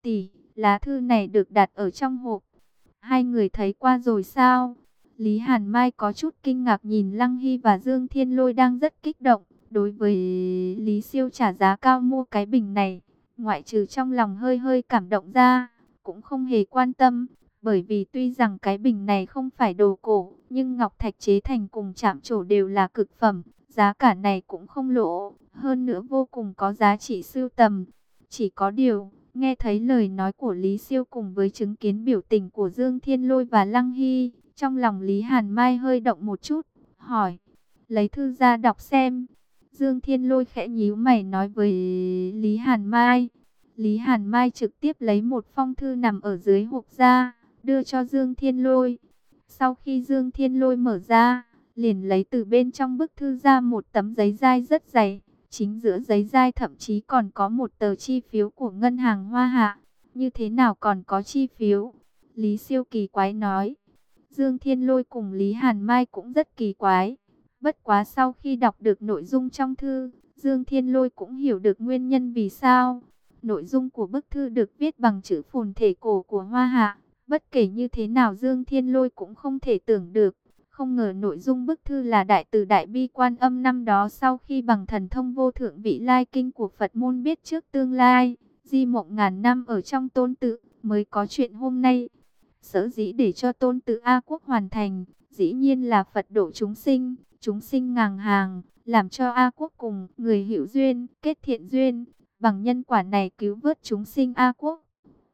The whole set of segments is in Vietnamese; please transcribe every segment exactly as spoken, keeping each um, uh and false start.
Tỷ, lá thư này được đặt ở trong hộp. Hai người thấy qua rồi sao? Lý Hàn Mai có chút kinh ngạc nhìn Lăng Hy và Dương Thiên Lôi đang rất kích động. Đối với Lý Siêu trả giá cao mua cái bình này, ngoại trừ trong lòng hơi hơi cảm động ra, cũng không hề quan tâm. Bởi vì tuy rằng cái bình này không phải đồ cổ, nhưng ngọc thạch chế thành cùng chạm trổ đều là cực phẩm. Giá cả này cũng không lỗ, hơn nữa vô cùng có giá trị sưu tầm. Chỉ có điều, nghe thấy lời nói của Lý Siêu cùng với chứng kiến biểu tình của Dương Thiên Lôi và Lăng Hy, trong lòng Lý Hàn Mai hơi động một chút, hỏi, lấy thư ra đọc xem. Dương Thiên Lôi khẽ nhíu mày nói với Lý Hàn Mai. Lý Hàn Mai trực tiếp lấy một phong thư nằm ở dưới hộp ra, đưa cho Dương Thiên Lôi. Sau khi Dương Thiên Lôi mở ra, liền lấy từ bên trong bức thư ra một tấm giấy dai rất dày. Chính giữa giấy dai thậm chí còn có một tờ chi phiếu của ngân hàng Hoa Hạ. Như thế nào còn có chi phiếu? Lý Siêu kỳ quái nói. Dương Thiên Lôi cùng Lý Hàn Mai cũng rất kỳ quái. Bất quá sau khi đọc được nội dung trong thư, Dương Thiên Lôi cũng hiểu được nguyên nhân vì sao. Nội dung của bức thư được viết bằng chữ phồn thể cổ của Hoa Hạ. Bất kể như thế nào Dương Thiên Lôi cũng không thể tưởng được. Không ngờ nội dung bức thư là đại từ Đại Bi Quan Âm năm đó sau khi bằng thần thông vô thượng vị lai kinh của Phật môn biết trước tương lai, di mộng ngàn năm ở trong tôn tự, mới có chuyện hôm nay. Sở dĩ để cho tôn tự A Quốc hoàn thành, dĩ nhiên là Phật độ chúng sinh, chúng sinh ngàng hàng, làm cho A Quốc cùng người hữu duyên, kết thiện duyên, bằng nhân quả này cứu vớt chúng sinh A Quốc.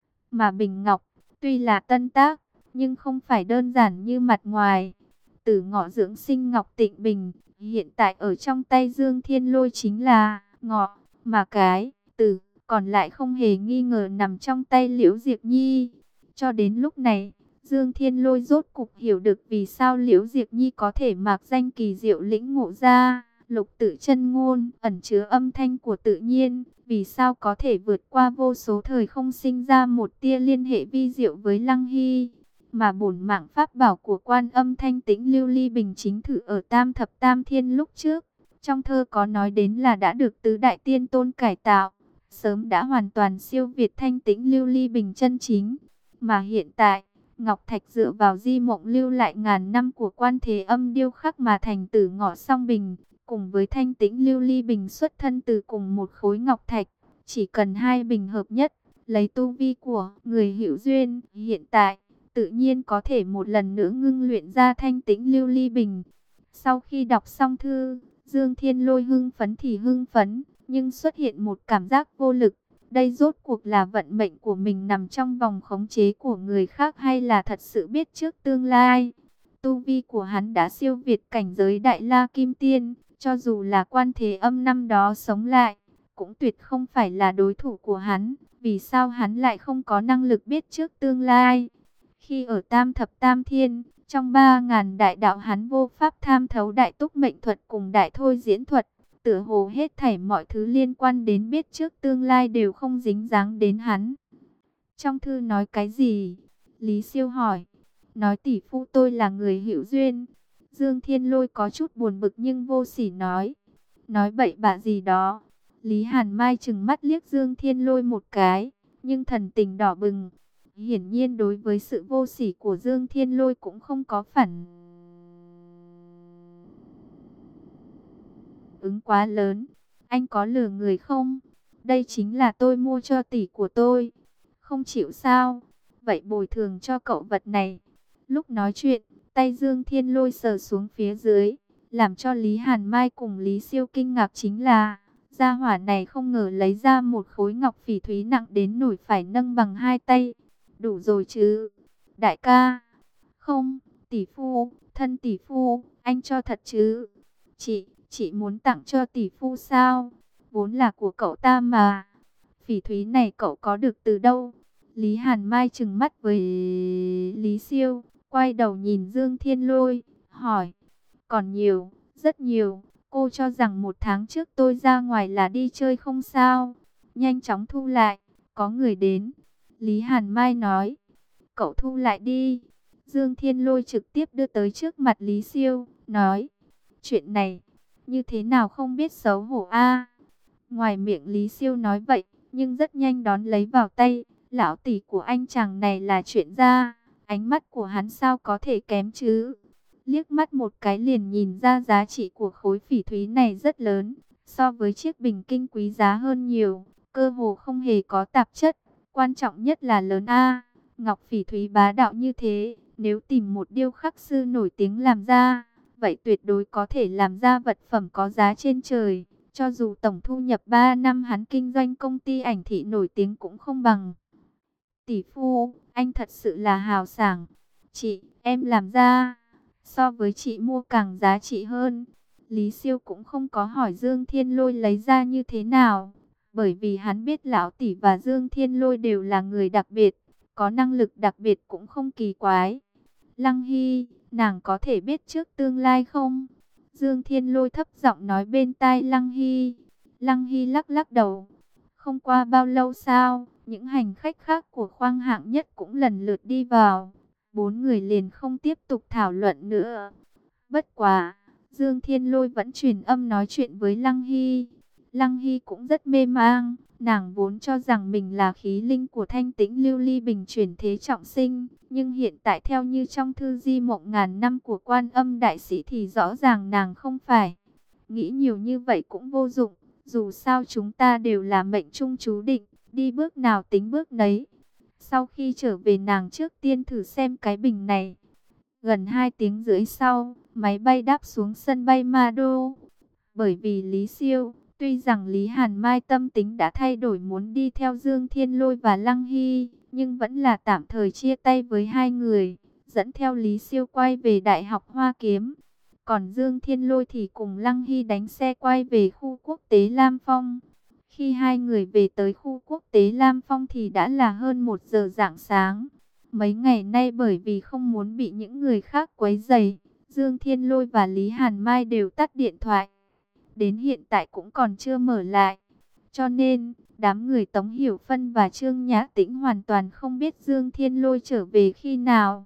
Mà Bình Ngọc, tuy là tân tác, nhưng không phải đơn giản như mặt ngoài. Tử ngọ dưỡng sinh Ngọc Tịnh Bình, hiện tại ở trong tay Dương Thiên Lôi chính là ngọ, mà cái tử còn lại không hề nghi ngờ nằm trong tay Liễu Diệp Nhi. Cho đến lúc này, Dương Thiên Lôi rốt cục hiểu được vì sao Liễu Diệp Nhi có thể mạc danh kỳ diệu lĩnh ngộ ra lục tự chân ngôn, ẩn chứa âm thanh của tự nhiên, vì sao có thể vượt qua vô số thời không sinh ra một tia liên hệ vi diệu với Lăng Hy. Mà bổn mạng pháp bảo của Quan Âm Thanh Tĩnh Lưu Ly Bình chính thử ở Tam Thập Tam Thiên lúc trước, trong thơ có nói đến là đã được tứ đại tiên tôn cải tạo, sớm đã hoàn toàn siêu việt Thanh Tĩnh Lưu Ly Bình chân chính. Mà hiện tại, ngọc thạch dựa vào di mộng lưu lại ngàn năm của Quan Thế Âm điêu khắc mà thành Tử Ngọ Song Bình, cùng với Thanh Tĩnh Lưu Ly Bình xuất thân từ cùng một khối ngọc thạch, chỉ cần hai bình hợp nhất, lấy tu vi của người hữu duyên hiện tại, tự nhiên có thể một lần nữa ngưng luyện ra Thanh Tĩnh Lưu Ly Bình. Sau khi đọc xong thư, Dương Thiên Lôi hưng phấn thì hưng phấn, nhưng xuất hiện một cảm giác vô lực. Đây rốt cuộc là vận mệnh của mình nằm trong vòng khống chế của người khác hay là thật sự biết trước tương lai? Tu vi của hắn đã siêu việt cảnh giới Đại La Kim Tiên, cho dù là Quan Thế Âm năm đó sống lại, cũng tuyệt không phải là đối thủ của hắn. Vì sao hắn lại không có năng lực biết trước tương lai? Khi ở Tam Thập Tam Thiên, trong ba ngàn đại đạo hắn vô pháp tham thấu đại túc mệnh thuật cùng đại thôi diễn thuật. Tựa hồ hết thảy mọi thứ liên quan đến biết trước tương lai đều không dính dáng đến hắn. Trong thư nói cái gì? Lý Siêu hỏi. Nói tỷ phu tôi là người hữu duyên. Dương Thiên Lôi có chút buồn bực nhưng vô sỉ nói. Nói bậy bạ gì đó. Lý Hàn Mai trừng mắt liếc Dương Thiên Lôi một cái, nhưng thần tình đỏ bừng. Hiển nhiên đối với sự vô sỉ của Dương Thiên Lôi cũng không có phản ứng quá lớn. Anh có lừa người không? Đây chính là tôi mua cho tỷ của tôi. Không chịu sao? Vậy bồi thường cho cậu vật này. Lúc nói chuyện, tay Dương Thiên Lôi sờ xuống phía dưới. Làm cho Lý Hàn Mai cùng Lý Siêu kinh ngạc chính là gia hỏa này không ngờ lấy ra một khối ngọc phỉ thúy nặng đến nổi phải nâng bằng hai tay. Đủ rồi chứ? Đại ca. Không, tỷ phu, thân tỷ phu, anh cho thật chứ? Chị, chị muốn tặng cho tỷ phu sao? Vốn là của cậu ta mà. Phỉ thúy này cậu có được từ đâu? Lý Hàn Mai trừng mắt với Lý Siêu, quay đầu nhìn Dương Thiên Lôi, hỏi. Còn nhiều, rất nhiều. Cô cho rằng một tháng trước tôi ra ngoài là đi chơi không sao? Nhanh chóng thu lại, có người đến. Lý Hàn Mai nói. Cậu thu lại đi. Dương Thiên Lôi trực tiếp đưa tới trước mặt Lý Siêu, nói. Chuyện này, như thế nào không biết xấu hổ a? Ngoài miệng Lý Siêu nói vậy, nhưng rất nhanh đón lấy vào tay. Lão tỷ của anh chàng này là chuyện gia, ánh mắt của hắn sao có thể kém chứ? Liếc mắt một cái liền nhìn ra giá trị của khối phỉ thúy này rất lớn, so với chiếc bình kinh quý giá hơn nhiều, cơ hồ không hề có tạp chất, quan trọng nhất là lớn a. Ngọc phỉ thúy bá đạo như thế, nếu tìm một điêu khắc sư nổi tiếng làm ra, vậy tuyệt đối có thể làm ra vật phẩm có giá trên trời. Cho dù tổng thu nhập ba năm hắn kinh doanh công ty ảnh thị nổi tiếng cũng không bằng. Tỷ phu, anh thật sự là hào sảng. Chị, em làm ra, so với chị mua càng giá trị hơn. Lý Siêu cũng không có hỏi Dương Thiên Lôi lấy ra như thế nào, bởi vì hắn biết lão tỷ và Dương Thiên Lôi đều là người đặc biệt, có năng lực đặc biệt cũng không kỳ quái. Lăng Hy, nàng có thể biết trước tương lai không? Dương Thiên Lôi thấp giọng nói bên tai Lăng Hy. Lăng Hy lắc lắc đầu. Không qua bao lâu sau, những hành khách khác của khoang hạng nhất cũng lần lượt đi vào. Bốn người liền không tiếp tục thảo luận nữa. Bất quá, Dương Thiên Lôi vẫn truyền âm nói chuyện với Lăng Hy. Lăng Hy cũng rất mê mang. Nàng vốn cho rằng mình là khí linh của Thanh Tĩnh Lưu Ly Bình chuyển thế trọng sinh. Nhưng hiện tại theo như trong thư di mộng ngàn năm của Quan Âm Đại Sĩ thì rõ ràng nàng không phải. Nghĩ nhiều như vậy cũng vô dụng. Dù sao chúng ta đều là mệnh trung chú định, đi bước nào tính bước nấy. Sau khi trở về nàng trước tiên thử xem cái bình này. Gần hai tiếng rưỡi sau, máy bay đáp xuống sân bay Ma Đô. Bởi vì Lý Siêu, tuy rằng Lý Hàn Mai tâm tính đã thay đổi muốn đi theo Dương Thiên Lôi và Lăng Hy, nhưng vẫn là tạm thời chia tay với hai người, dẫn theo Lý Siêu quay về Đại học Hoa Kiếm. Còn Dương Thiên Lôi thì cùng Lăng Hy đánh xe quay về khu quốc tế Lam Phong. Khi hai người về tới khu quốc tế Lam Phong thì đã là hơn một giờ rạng sáng. Mấy ngày nay bởi vì không muốn bị những người khác quấy rầy, Dương Thiên Lôi và Lý Hàn Mai đều tắt điện thoại. Đến hiện tại cũng còn chưa mở lại. Cho nên, đám người Tống Hiểu Phân và Trương Nhã Tĩnh hoàn toàn không biết Dương Thiên Lôi trở về khi nào.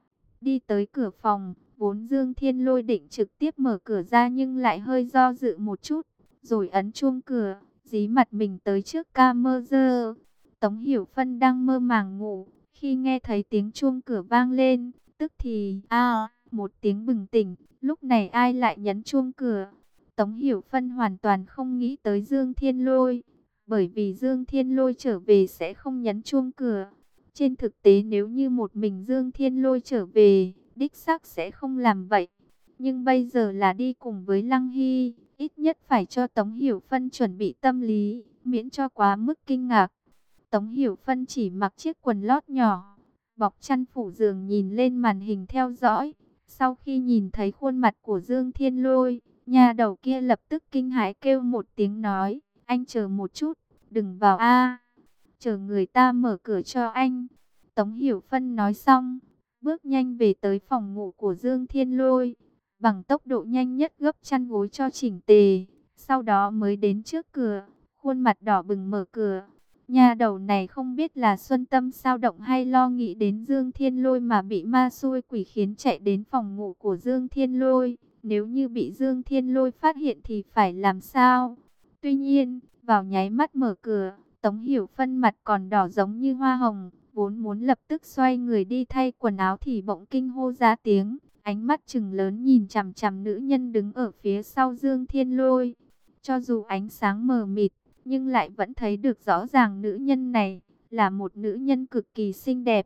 Đi tới cửa phòng, vốn Dương Thiên Lôi định trực tiếp mở cửa ra nhưng lại hơi do dự một chút, rồi ấn chuông cửa, dí mặt mình tới trước camera. Tống Hiểu Phân đang mơ màng ngủ, khi nghe thấy tiếng chuông cửa vang lên, tức thì a một tiếng bừng tỉnh, lúc này ai lại nhấn chuông cửa? Tống Hiểu Phân hoàn toàn không nghĩ tới Dương Thiên Lôi, bởi vì Dương Thiên Lôi trở về sẽ không nhấn chuông cửa. Trên thực tế nếu như một mình Dương Thiên Lôi trở về, đích xác sẽ không làm vậy. Nhưng bây giờ là đi cùng với Lăng Hy, ít nhất phải cho Tống Hiểu Phân chuẩn bị tâm lý, miễn cho quá mức kinh ngạc. Tống Hiểu Phân chỉ mặc chiếc quần lót nhỏ, bọc chăn phủ giường nhìn lên màn hình theo dõi. Sau khi nhìn thấy khuôn mặt của Dương Thiên Lôi, nhà đầu kia lập tức kinh hãi kêu một tiếng nói, anh chờ một chút, đừng vào a, chờ người ta mở cửa cho anh. Tống Hiểu Phân nói xong, bước nhanh về tới phòng ngủ của Dương Thiên Lôi, bằng tốc độ nhanh nhất gấp chăn gối cho chỉnh tề, sau đó mới đến trước cửa, khuôn mặt đỏ bừng mở cửa. Nhà đầu này không biết là xuân tâm sao động hay lo nghĩ đến Dương Thiên Lôi mà bị ma xui quỷ khiến chạy đến phòng ngủ của Dương Thiên Lôi. Nếu như bị Dương Thiên Lôi phát hiện thì phải làm sao? Tuy nhiên, vào nháy mắt mở cửa, Tống Hiểu Phân mặt còn đỏ giống như hoa hồng, vốn muốn lập tức xoay người đi thay quần áo thì bỗng kinh hô ra tiếng, ánh mắt trừng lớn nhìn chằm chằm nữ nhân đứng ở phía sau Dương Thiên Lôi. Cho dù ánh sáng mờ mịt, nhưng lại vẫn thấy được rõ ràng nữ nhân này là một nữ nhân cực kỳ xinh đẹp.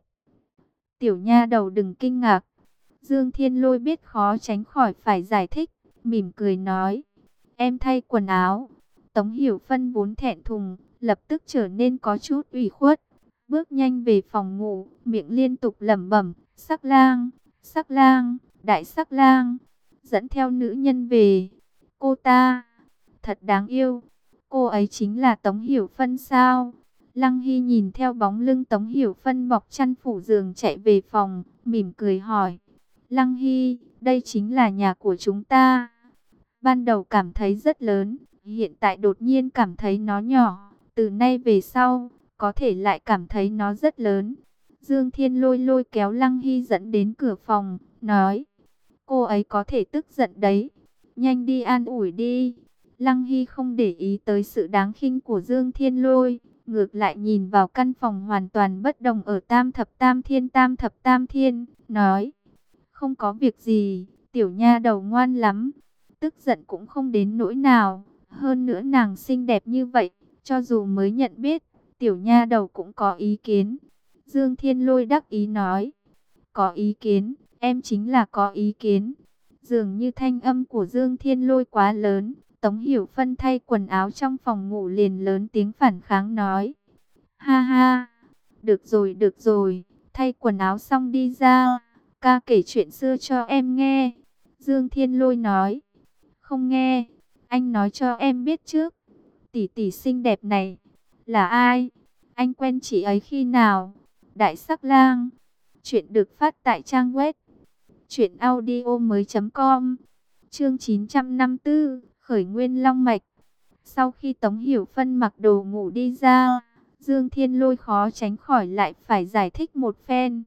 Tiểu nha đầu đừng kinh ngạc. Dương Thiên Lôi biết khó tránh khỏi phải giải thích, mỉm cười nói, em thay quần áo. Tống Hiểu Phân vốn thẹn thùng, lập tức trở nên có chút ủy khuất, bước nhanh về phòng ngủ, miệng liên tục lẩm bẩm, sắc lang, sắc lang, đại sắc lang, dẫn theo nữ nhân về. Cô ta, thật đáng yêu, cô ấy chính là Tống Hiểu Phân sao? Lăng Hy nhìn theo bóng lưng Tống Hiểu Phân bọc chăn phủ giường chạy về phòng, mỉm cười hỏi, Lăng Hy, đây chính là nhà của chúng ta. Ban đầu cảm thấy rất lớn, hiện tại đột nhiên cảm thấy nó nhỏ, từ nay về sau, có thể lại cảm thấy nó rất lớn. Dương Thiên Lôi lôi kéo Lăng Hy dẫn đến cửa phòng, nói, cô ấy có thể tức giận đấy, nhanh đi an ủi đi. Lăng Hy không để ý tới sự đáng khinh của Dương Thiên Lôi, ngược lại nhìn vào căn phòng hoàn toàn bất đồng ở Tam Thập Tam Thiên. Tam Thập Tam Thiên nói, không có việc gì, tiểu nha đầu ngoan lắm, tức giận cũng không đến nỗi nào, hơn nữa nàng xinh đẹp như vậy, cho dù mới nhận biết, tiểu nha đầu cũng có ý kiến. Dương Thiên Lôi đắc ý nói, có ý kiến, em chính là có ý kiến. Dường như thanh âm của Dương Thiên Lôi quá lớn, Tống Hiểu Phân thay quần áo trong phòng ngủ liền lớn tiếng phản kháng nói, ha ha, được rồi được rồi, thay quần áo xong đi ra, ca kể chuyện xưa cho em nghe. Dương Thiên Lôi nói, không nghe, anh nói cho em biết trước, tỷ tỷ xinh đẹp này là ai? Anh quen chị ấy khi nào? Đại Sắc Lang. Chuyện được phát tại trang web truyện audio mới chấm com. Chương chín trăm năm mươi tư, khởi nguyên long mạch. Sau khi Tống Hiểu Phân mặc đồ ngủ đi ra, Dương Thiên Lôi khó tránh khỏi lại phải giải thích một phen.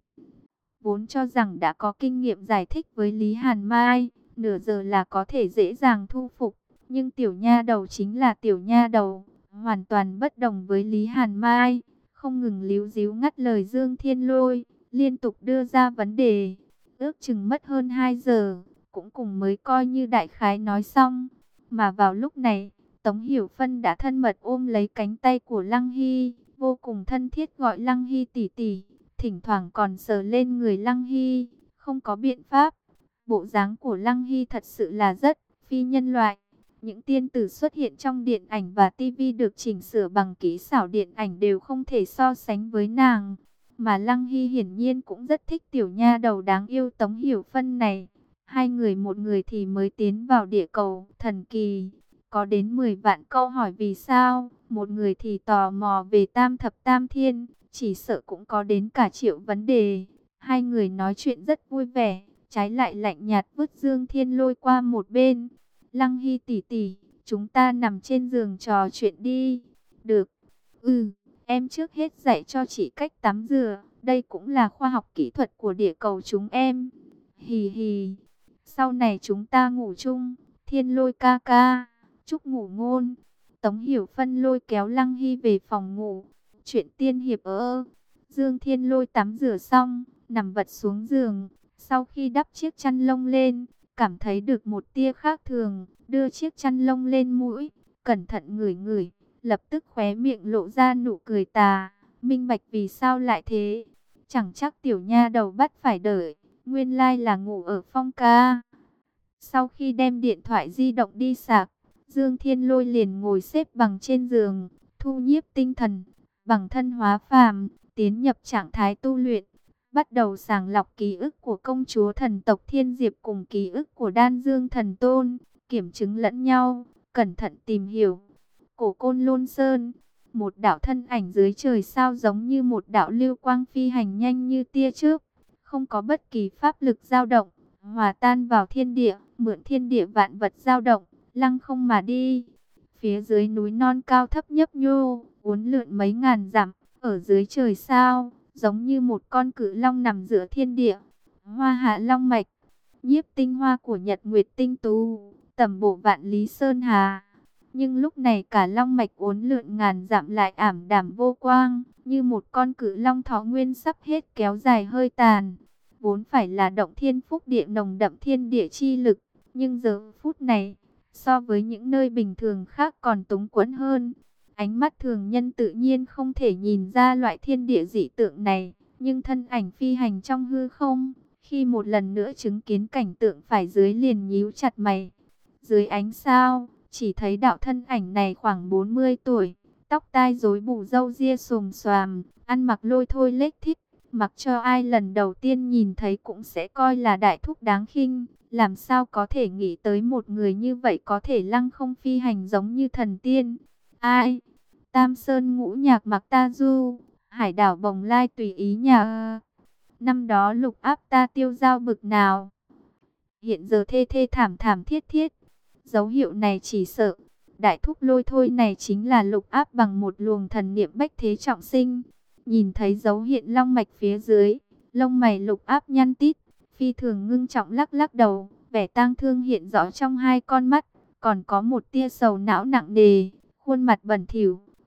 Vốn cho rằng đã có kinh nghiệm giải thích với Lý Hàn Mai, nửa giờ là có thể dễ dàng thu phục. Nhưng tiểu nha đầu chính là tiểu nha đầu, hoàn toàn bất đồng với Lý Hàn Mai, không ngừng líu díu ngắt lời Dương Thiên Lôi, liên tục đưa ra vấn đề. Ước chừng mất hơn hai giờ, cũng cùng mới coi như đại khái nói xong. Mà vào lúc này, Tống Hiểu Phân đã thân mật ôm lấy cánh tay của Lăng Hy, vô cùng thân thiết gọi Lăng Hy tỷ tỷ, thỉnh thoảng còn sờ lên người Lăng Hy. Không có biện pháp, bộ dáng của Lăng Hy thật sự là rất phi nhân loại. Những tiên tử xuất hiện trong điện ảnh và tivi được chỉnh sửa bằng kỹ xảo điện ảnh đều không thể so sánh với nàng. Mà Lăng Hy hiển nhiên cũng rất thích tiểu nha đầu đáng yêu Tống Hiểu Phân này. Hai người một người thì mới tiến vào địa cầu thần kỳ, có đến mười vạn câu hỏi vì sao, một người thì tò mò về Tam Thập Tam Thiên, chỉ sợ cũng có đến cả triệu vấn đề. Hai người nói chuyện rất vui vẻ, trái lại lạnh nhạt vứt Dương Thiên Lôi qua một bên. Lăng Hy tỷ tỷ, chúng ta nằm trên giường trò chuyện đi. Được. Ừ, em trước hết dạy cho chị cách tắm rửa, đây cũng là khoa học kỹ thuật của địa cầu chúng em. Hì hì. Sau này chúng ta ngủ chung, Thiên Lôi ca ca, chúc ngủ ngon. Tống Hiểu Phân lôi kéo Lăng Hy về phòng ngủ. Chuyện tiên hiệp ơ. Dương Thiên Lôi tắm rửa xong, nằm vật xuống giường. Sau khi đắp chiếc chăn lông lên, cảm thấy được một tia khác thường, đưa chiếc chăn lông lên mũi, cẩn thận ngửi ngửi, lập tức khóe miệng lộ ra nụ cười tà, minh bạch vì sao lại thế. Chẳng chắc tiểu nha đầu bắt phải đợi, nguyên lai là ngủ ở Phong ca. Sau khi đem điện thoại di động đi sạc, Dương Thiên Lôi liền ngồi xếp bằng trên giường, thu nhiếp tinh thần, bằng thân hóa phàm, tiến nhập trạng thái tu luyện, bắt đầu sàng lọc ký ức của công chúa thần tộc Thiên Diệp cùng ký ức của Đan Dương Thần Tôn, kiểm chứng lẫn nhau, cẩn thận tìm hiểu. Cổ Côn Lôn Sơn, một đạo thân ảnh dưới trời sao giống như một đạo lưu quang phi hành nhanh như tia chớp, không có bất kỳ pháp lực dao động, hòa tan vào thiên địa, mượn thiên địa vạn vật dao động, lăng không mà đi. Phía dưới núi non cao thấp nhấp nhô, uốn lượn mấy ngàn dặm, ở dưới trời sao, giống như một con cự long nằm giữa thiên địa. Hoa hạ long mạch, nhiếp tinh hoa của Nhật Nguyệt tinh tú, tầm bổ vạn lý sơn hà. Nhưng lúc này cả long mạch uốn lượn ngàn dặm lại ảm đạm vô quang, như một con cự long thọ nguyên sắp hết kéo dài hơi tàn. Vốn phải là động thiên phúc địa nồng đậm thiên địa chi lực, nhưng giờ phút này, so với những nơi bình thường khác còn túng quẫn hơn. Ánh mắt thường nhân tự nhiên không thể nhìn ra loại thiên địa dị tượng này, nhưng thân ảnh phi hành trong hư không, khi một lần nữa chứng kiến cảnh tượng phải dưới liền nhíu chặt mày. Dưới ánh sao, chỉ thấy đạo thân ảnh này khoảng bốn mươi tuổi, tóc tai rối bù râu ria xồm xoàm, ăn mặc lôi thôi lếch thít, mặc cho ai lần đầu tiên nhìn thấy cũng sẽ coi là đại thúc đáng khinh. Làm sao có thể nghĩ tới một người như vậy có thể lăng không phi hành giống như thần tiên. Ai? Tam Sơn ngũ nhạc mặc ta du, hải đảo bồng lai tùy ý nhà. Năm đó lục áp ta tiêu dao bực nào, hiện giờ thê thê thảm thảm thiết thiết. Dấu hiệu này chỉ sợ đại thúc lôi thôi này chính là lục áp bằng một luồng thần niệm bách thế trọng sinh. Nhìn thấy dấu hiện long mạch phía dưới, lông mày lục áp nhăn tít, phi thường ngưng trọng lắc lắc đầu, vẻ tang thương hiện rõ trong hai con mắt, còn có một tia sầu não nặng nề, khuôn mặt bẩn thỉu,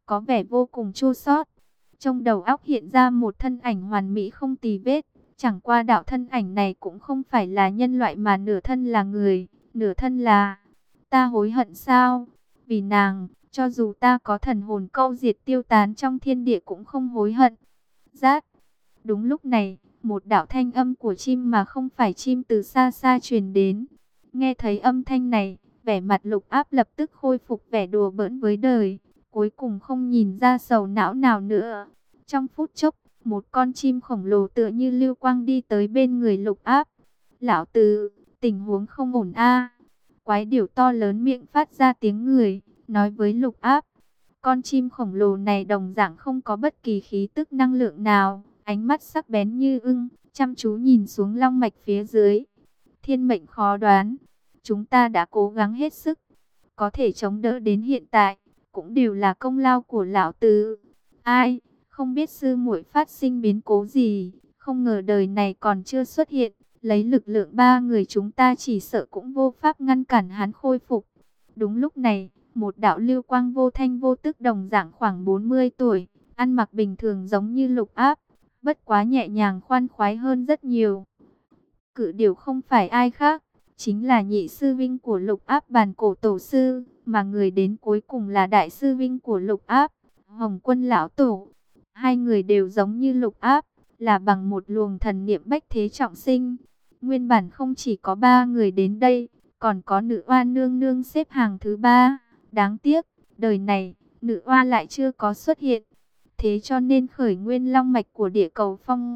có vẻ vô cùng chua xót. Trong đầu óc hiện ra một thân ảnh hoàn mỹ không tì vết, chẳng qua đạo thân ảnh này cũng không phải là nhân loại mà nửa thân là người, nửa thân là... Ta hối hận sao? Vì nàng, cho dù ta có thần hồn câu diệt tiêu tán trong thiên địa cũng không hối hận. Rát. Đúng lúc này, một đạo thanh âm của chim mà không phải chim từ xa xa truyền đến. Nghe thấy âm thanh này, vẻ mặt Lục Áp lập tức khôi phục vẻ đùa bỡn với đời, cuối cùng không nhìn ra sầu não nào nữa. Trong phút chốc, một con chim khổng lồ tựa như lưu quang đi tới bên người Lục Áp. Lão Tứ, tình huống không ổn a. Quái điểu to lớn miệng phát ra tiếng người, nói với Lục Áp. Con chim khổng lồ này đồng dạng không có bất kỳ khí tức năng lượng nào, ánh mắt sắc bén như ưng, chăm chú nhìn xuống long mạch phía dưới. Thiên mệnh khó đoán, chúng ta đã cố gắng hết sức, có thể chống đỡ đến hiện tại, cũng đều là công lao của lão Tứ. Ai, không biết sư muội phát sinh biến cố gì, không ngờ đời này còn chưa xuất hiện, lấy lực lượng ba người chúng ta chỉ sợ cũng vô pháp ngăn cản hắn khôi phục. Đúng lúc này, một đạo lưu quang vô thanh vô tức đồng dạng khoảng bốn mươi tuổi, ăn mặc bình thường giống như Lục Áp, bất quá nhẹ nhàng khoan khoái hơn rất nhiều. Cự điểu không phải ai khác, chính là nhị sư vinh của Lục Áp Bàn Cổ Tổ Sư, mà người đến cuối cùng là đại sư vinh của Lục Áp, Hồng Quân Lão Tổ. Hai người đều giống như Lục Áp, là bằng một luồng thần niệm bách thế trọng sinh. Nguyên bản không chỉ có ba người đến đây, còn có nữ oa nương nương xếp hàng thứ ba. Đáng tiếc, đời này, nữ oa lại chưa có xuất hiện. Thế cho nên khởi nguyên long mạch của địa cầu phong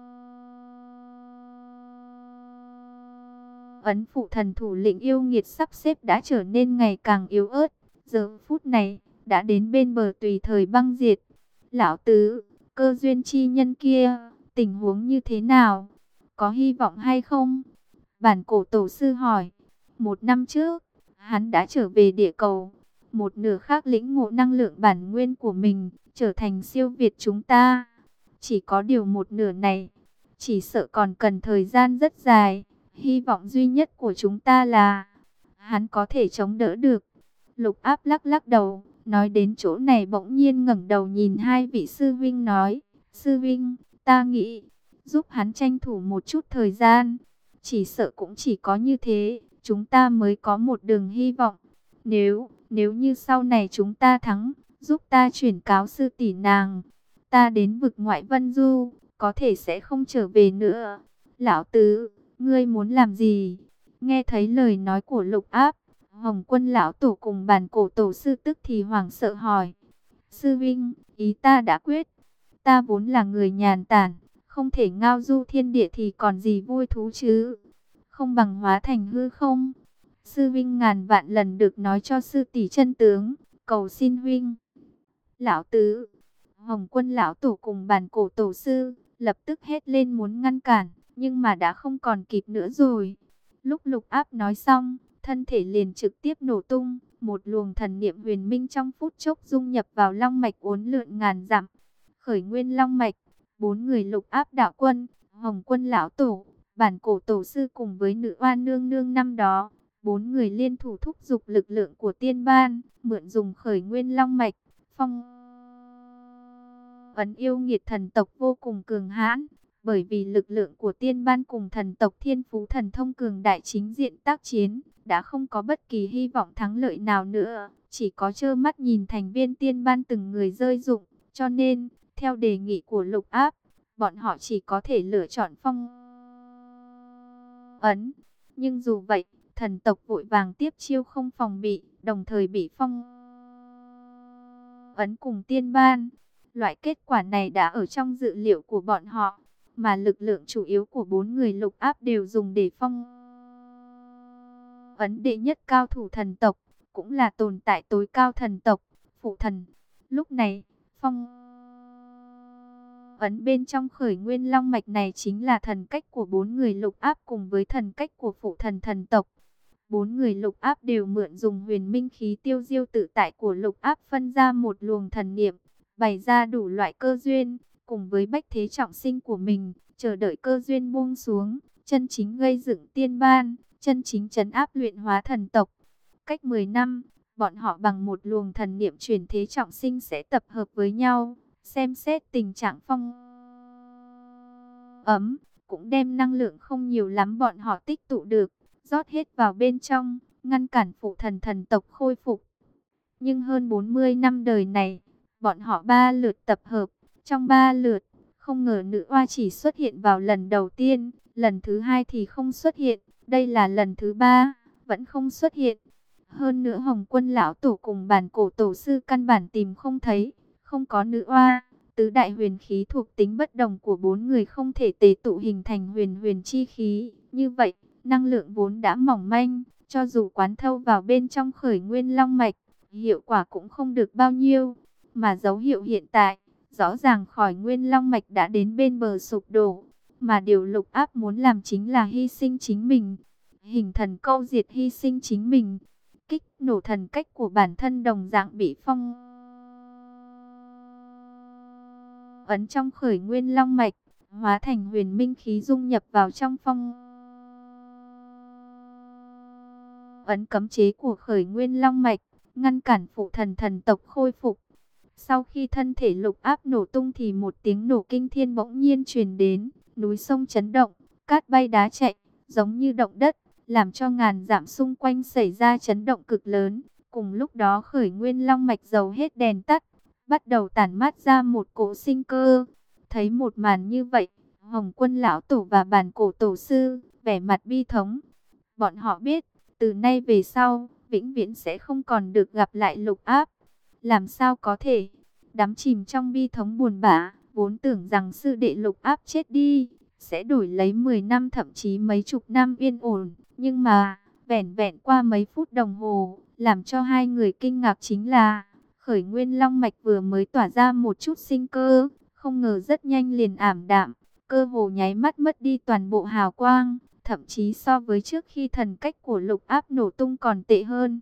ấn phụ thần thủ lĩnh yêu nghiệt sắp xếp đã trở nên ngày càng yếu ớt. Giờ phút này, đã đến bên bờ tùy thời băng diệt. Lão Tứ, cơ duyên chi nhân kia, tình huống như thế nào? Có hy vọng hay không? Bản Cổ Tổ Sư hỏi. Một năm trước, hắn đã trở về địa cầu. Một nửa khác lĩnh ngộ năng lượng bản nguyên của mình, trở thành siêu việt chúng ta. Chỉ có điều một nửa này, chỉ sợ còn cần thời gian rất dài. Hy vọng duy nhất của chúng ta là hắn có thể chống đỡ được. Lục Áp lắc lắc đầu, nói đến chỗ này bỗng nhiên ngẩng đầu nhìn hai vị sư vinh nói. Sư vinh, ta nghĩ giúp hắn tranh thủ một chút thời gian. Chỉ sợ cũng chỉ có như thế, chúng ta mới có một đường hy vọng. Nếu, nếu như sau này chúng ta thắng, giúp ta chuyển cáo sư tỷ nàng. Ta đến vực ngoại Vân Du, có thể sẽ không trở về nữa. Lão Tứ, ngươi muốn làm gì? Nghe thấy lời nói của Lục Áp, Hồng Quân Lão Tổ cùng Bản Cổ Tổ Sư tức thì hoảng sợ hỏi. Sư vinh, ý ta đã quyết. Ta vốn là người nhàn tản, không thể ngao du thiên địa thì còn gì vui thú chứ. Không bằng hóa thành hư không. Sư vinh ngàn vạn lần được nói cho sư tỷ chân tướng, cầu xin huynh. Lão Tứ, Hồng Quân Lão Tổ cùng Bản Cổ Tổ Sư lập tức hét lên muốn ngăn cản, nhưng mà đã không còn kịp nữa rồi. Lúc Lục Áp nói xong, thân thể liền trực tiếp nổ tung, một luồng thần niệm huyền minh trong phút chốc dung nhập vào long mạch uốn lượn ngàn dặm. Khởi nguyên long mạch, bốn người Lục Áp đạo quân, Hồng Quân Lão Tổ, Bản Cổ Tổ Sư cùng với nữ oa nương nương năm đó, bốn người liên thủ thúc giục lực lượng của tiên ban, mượn dùng khởi nguyên long mạch, phong ấn yêu nghiệt thần tộc vô cùng cường hãn. Bởi vì lực lượng của tiên ban cùng thần tộc thiên phú thần thông cường đại chính diện tác chiến, đã không có bất kỳ hy vọng thắng lợi nào nữa, chỉ có trơ mắt nhìn thành viên tiên ban từng người rơi rụng. Cho nên, theo đề nghị của Lục Áp, bọn họ chỉ có thể lựa chọn phong ấn. Nhưng dù vậy, thần tộc vội vàng tiếp chiêu không phòng bị, đồng thời bị phong ấn cùng tiên ban. Loại kết quả này đã ở trong dự liệu của bọn họ, mà lực lượng chủ yếu của bốn người Lục Áp đều dùng để phong ấn đệ nhất cao thủ thần tộc, cũng là tồn tại tối cao thần tộc, phụ thần. Lúc này, phong ấn bên trong khởi nguyên long mạch này chính là thần cách của bốn người Lục Áp cùng với thần cách của phụ thần thần tộc. Bốn người Lục Áp đều mượn dùng huyền minh khí tiêu diêu tự tại của Lục Áp phân ra một luồng thần niệm, bày ra đủ loại cơ duyên, cùng với bách thế trọng sinh của mình, chờ đợi cơ duyên buông xuống, chân chính gây dựng tiên ban, chân chính trấn áp luyện hóa thần tộc. Cách mười năm, bọn họ bằng một luồng thần niệm chuyển thế trọng sinh sẽ tập hợp với nhau, xem xét tình trạng phong ấm, cũng đem năng lượng không nhiều lắm bọn họ tích tụ được, rót hết vào bên trong, ngăn cản phụ thần thần tộc khôi phục. Nhưng hơn bốn mươi năm đời này, bọn họ ba lượt tập hợp, trong ba lượt, không ngờ nữ oa chỉ xuất hiện vào lần đầu tiên, lần thứ hai thì không xuất hiện, đây là lần thứ ba, vẫn không xuất hiện. Hơn nữa Hồng Quân lão tổ cùng bản cổ tổ sư căn bản tìm không thấy, không có nữ oa, tứ đại huyền khí thuộc tính bất đồng của bốn người không thể tề tụ hình thành huyền huyền chi khí, như vậy, năng lượng vốn đã mỏng manh, cho dù quán thâu vào bên trong khởi nguyên long mạch, hiệu quả cũng không được bao nhiêu, mà dấu hiệu hiện tại, rõ ràng khởi nguyên long mạch đã đến bên bờ sụp đổ, mà điều Lục Áp muốn làm chính là hy sinh chính mình, hình thần câu diệt hy sinh chính mình, kích nổ thần cách của bản thân đồng dạng bị phong ấn trong khởi nguyên long mạch, hóa thành huyền minh khí dung nhập vào trong phong ấn cấm chế của khởi nguyên long mạch, ngăn cản phụ thần thần tộc khôi phục. Sau khi thân thể Lục Áp nổ tung thì một tiếng nổ kinh thiên bỗng nhiên truyền đến, núi sông chấn động, cát bay đá chạy, giống như động đất, làm cho ngàn dặm xung quanh xảy ra chấn động cực lớn. Cùng lúc đó khởi nguyên long mạch dầu hết đèn tắt, bắt đầu tản mát ra một cỗ sinh cơ. Thấy một màn như vậy, Hồng Quân lão tổ và bản cổ tổ sư vẻ mặt bi thống. Bọn họ biết, từ nay về sau, vĩnh viễn sẽ không còn được gặp lại Lục Áp. Làm sao có thể? Đắm chìm trong bi thống buồn bã, vốn tưởng rằng sư đệ Lục Áp chết đi, sẽ đổi lấy mười năm thậm chí mấy chục năm yên ổn. Nhưng mà, vẻn vẹn qua mấy phút đồng hồ, làm cho hai người kinh ngạc chính là, khởi nguyên long mạch vừa mới tỏa ra một chút sinh cơ, không ngờ rất nhanh liền ảm đạm, cơ hồ nháy mắt mất đi toàn bộ hào quang, thậm chí so với trước khi thần cách của Lục Áp nổ tung còn tệ hơn.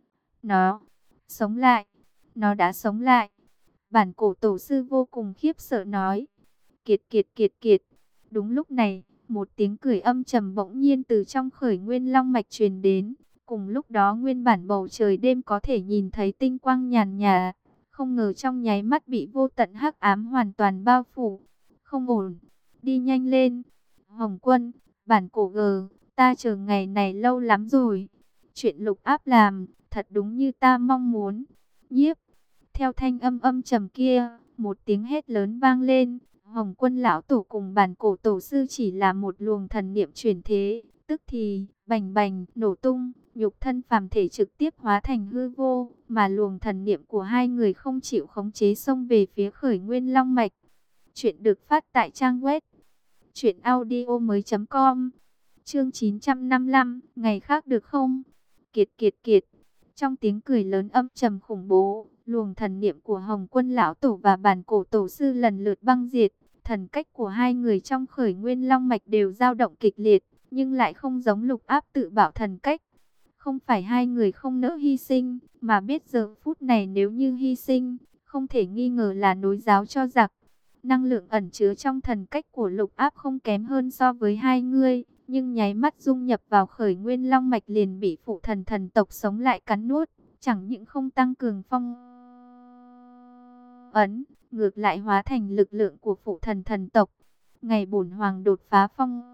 Nó sống lại, nó đã sống lại. Bản cổ tổ sư vô cùng khiếp sợ nói, kiệt kiệt kiệt kiệt. Đúng lúc này, một tiếng cười âm trầm bỗng nhiên từ trong khởi nguyên long mạch truyền đến. Cùng lúc đó nguyên bản bầu trời đêm có thể nhìn thấy tinh quang nhàn nhạt, không ngờ trong nháy mắt bị vô tận hắc ám hoàn toàn bao phủ. Không ổn, đi nhanh lên. Hồng Quân, bản cổ gờ, ta chờ ngày này lâu lắm rồi. Chuyện Lục Áp làm, thật đúng như ta mong muốn. Nhiếp, theo thanh âm âm trầm kia, một tiếng hét lớn vang lên. Hồng Quân lão tổ cùng bản cổ tổ sư chỉ là một luồng thần niệm chuyển thế, tức thì bành bành nổ tung, nhục thân phàm thể trực tiếp hóa thành hư vô, mà luồng thần niệm của hai người không chịu khống chế xông về phía khởi nguyên long mạch. Chuyện được phát tại trang web truyện audio mới.com. Chương chín trăm năm mươi lăm, ngày khác được không? Kiệt kiệt kiệt. Trong tiếng cười lớn âm trầm khủng bố, luồng thần niệm của Hồng Quân lão tổ và bản cổ tổ sư lần lượt băng diệt. Thần cách của hai người trong khởi nguyên long mạch đều dao động kịch liệt, nhưng lại không giống Lục Áp tự bảo thần cách. Không phải hai người không nỡ hy sinh, mà biết giờ phút này nếu như hy sinh, không thể nghi ngờ là nối giáo cho giặc. Năng lượng ẩn chứa trong thần cách của Lục Áp không kém hơn so với hai người, nhưng nháy mắt dung nhập vào khởi nguyên long mạch liền bị phụ thần thần tộc sống lại cắn nuốt, chẳng những không tăng cường phong ấn, ngược lại hóa thành lực lượng của phụ thần thần tộc. Ngày bổn hoàng đột phá phong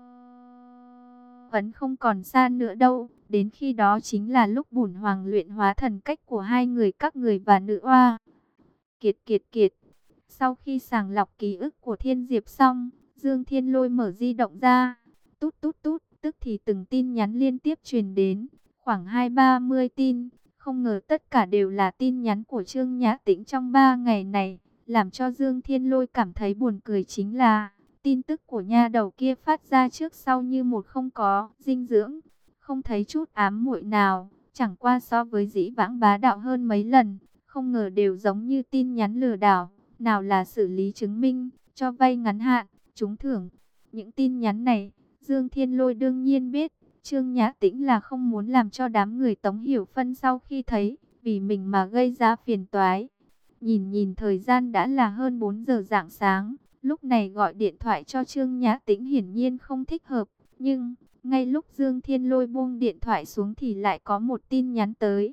ấn không còn xa nữa đâu, đến khi đó chính là lúc bổn hoàng luyện hóa thần cách của hai người các người và nữ oa. Kiệt kiệt kiệt. Sau khi sàng lọc ký ức của Thiên Diệp xong, Dương Thiên Lôi mở di động ra, tút tút tút, tức thì từng tin nhắn liên tiếp truyền đến, khoảng hai ba mươi tin. Không ngờ tất cả đều là tin nhắn của Trương Nhã Tĩnh trong ba ngày này, làm cho Dương Thiên Lôi cảm thấy buồn cười chính là, tin tức của nha đầu kia phát ra trước sau như một không có dinh dưỡng, không thấy chút ám muội nào, chẳng qua so với dĩ vãng bá đạo hơn mấy lần, không ngờ đều giống như tin nhắn lừa đảo, nào là xử lý chứng minh, cho vay ngắn hạn, trúng thưởng. Những tin nhắn này, Dương Thiên Lôi đương nhiên biết, Trương Nhã Tĩnh là không muốn làm cho đám người Tống Hiểu Phân sau khi thấy, vì mình mà gây ra phiền toái. Nhìn nhìn thời gian đã là hơn bốn giờ rạng sáng, lúc này gọi điện thoại cho Trương Nhã Tĩnh hiển nhiên không thích hợp, nhưng ngay lúc Dương Thiên Lôi buông điện thoại xuống thì lại có một tin nhắn tới.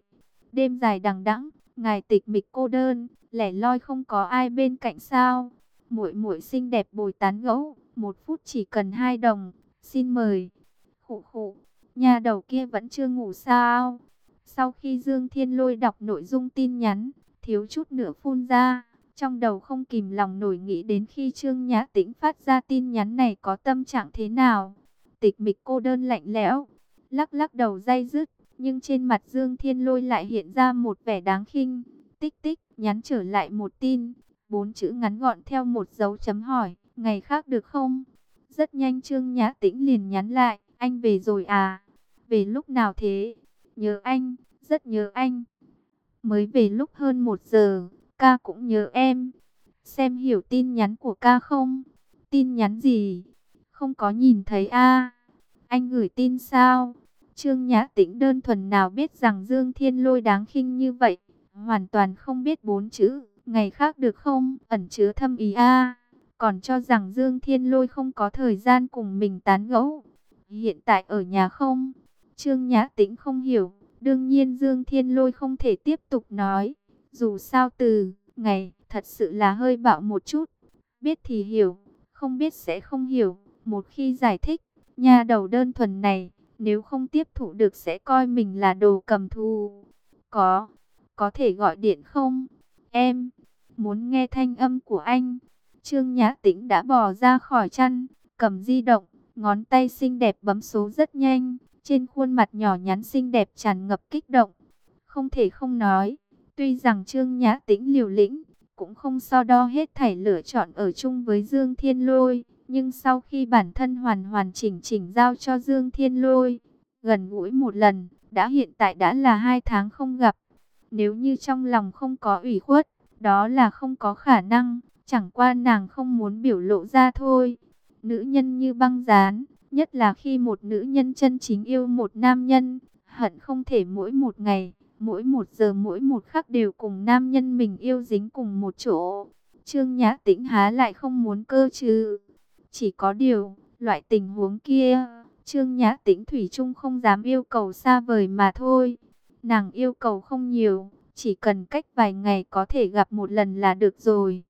Đêm dài đằng đẵng, ngài tịch mịch cô đơn, lẻ loi không có ai bên cạnh sao? Muội muội xinh đẹp bồi tán gẫu, một phút chỉ cần hai đồng, xin mời. Khụ khụ, nhà đầu kia vẫn chưa ngủ sao? Sau khi Dương Thiên Lôi đọc nội dung tin nhắn, thiếu chút nữa phun ra, trong đầu không kìm lòng nổi nghĩ đến khi Trương Nhã Tĩnh phát ra tin nhắn này có tâm trạng thế nào. Tịch mịch cô đơn lạnh lẽo, lắc lắc đầu day dứt, nhưng trên mặt Dương Thiên Lôi lại hiện ra một vẻ đáng khinh. Tích tích, nhắn trở lại một tin, bốn chữ ngắn gọn theo một dấu chấm hỏi, ngày khác được không? Rất nhanh Trương Nhã Tĩnh liền nhắn lại, anh về rồi à? Về lúc nào thế? Nhớ anh, rất nhớ anh. Mới về lúc hơn một giờ, ca cũng nhớ em. Xem hiểu tin nhắn của ca không? Tin nhắn gì? Không có nhìn thấy a. Anh gửi tin sao? Trương Nhã Tĩnh đơn thuần nào biết rằng Dương Thiên Lôi đáng khinh như vậy, hoàn toàn không biết bốn chữ ngày khác được không ẩn chứa thâm ý a, còn cho rằng Dương Thiên Lôi không có thời gian cùng mình tán gẫu. Hiện tại ở nhà không? Trương Nhã Tĩnh không hiểu, đương nhiên Dương Thiên Lôi không thể tiếp tục nói, dù sao từ ngày thật sự là hơi bạo một chút, biết thì hiểu, không biết sẽ không hiểu. Một khi giải thích, nhà đầu đơn thuần này nếu không tiếp thụ được sẽ coi mình là đồ cầm thù. Có, có thể gọi điện không? Em muốn nghe thanh âm của anh. Trương Nhã Tĩnh đã bò ra khỏi chăn, cầm di động, ngón tay xinh đẹp bấm số rất nhanh, trên khuôn mặt nhỏ nhắn xinh đẹp tràn ngập kích động. Không thể không nói, tuy rằng Trương Nhã Tĩnh liều lĩnh, cũng không so đo hết thảy lựa chọn ở chung với Dương Thiên Lôi. Nhưng sau khi bản thân hoàn hoàn chỉnh chỉnh giao cho Dương Thiên Lôi, gần gũi một lần, đã hiện tại đã là hai tháng không gặp. Nếu như trong lòng không có ủy khuất, đó là không có khả năng, chẳng qua nàng không muốn biểu lộ ra thôi. Nữ nhân như băng dán, nhất là khi một nữ nhân chân chính yêu một nam nhân, hận không thể mỗi một ngày, mỗi một giờ mỗi một khắc đều cùng nam nhân mình yêu dính cùng một chỗ. Trương Nhã Tĩnh há lại không muốn cơ chứ. Chỉ có điều, loại tình huống kia, Trương Nhã Tĩnh thủy chung không dám yêu cầu xa vời mà thôi. Nàng yêu cầu không nhiều, chỉ cần cách vài ngày có thể gặp một lần là được rồi.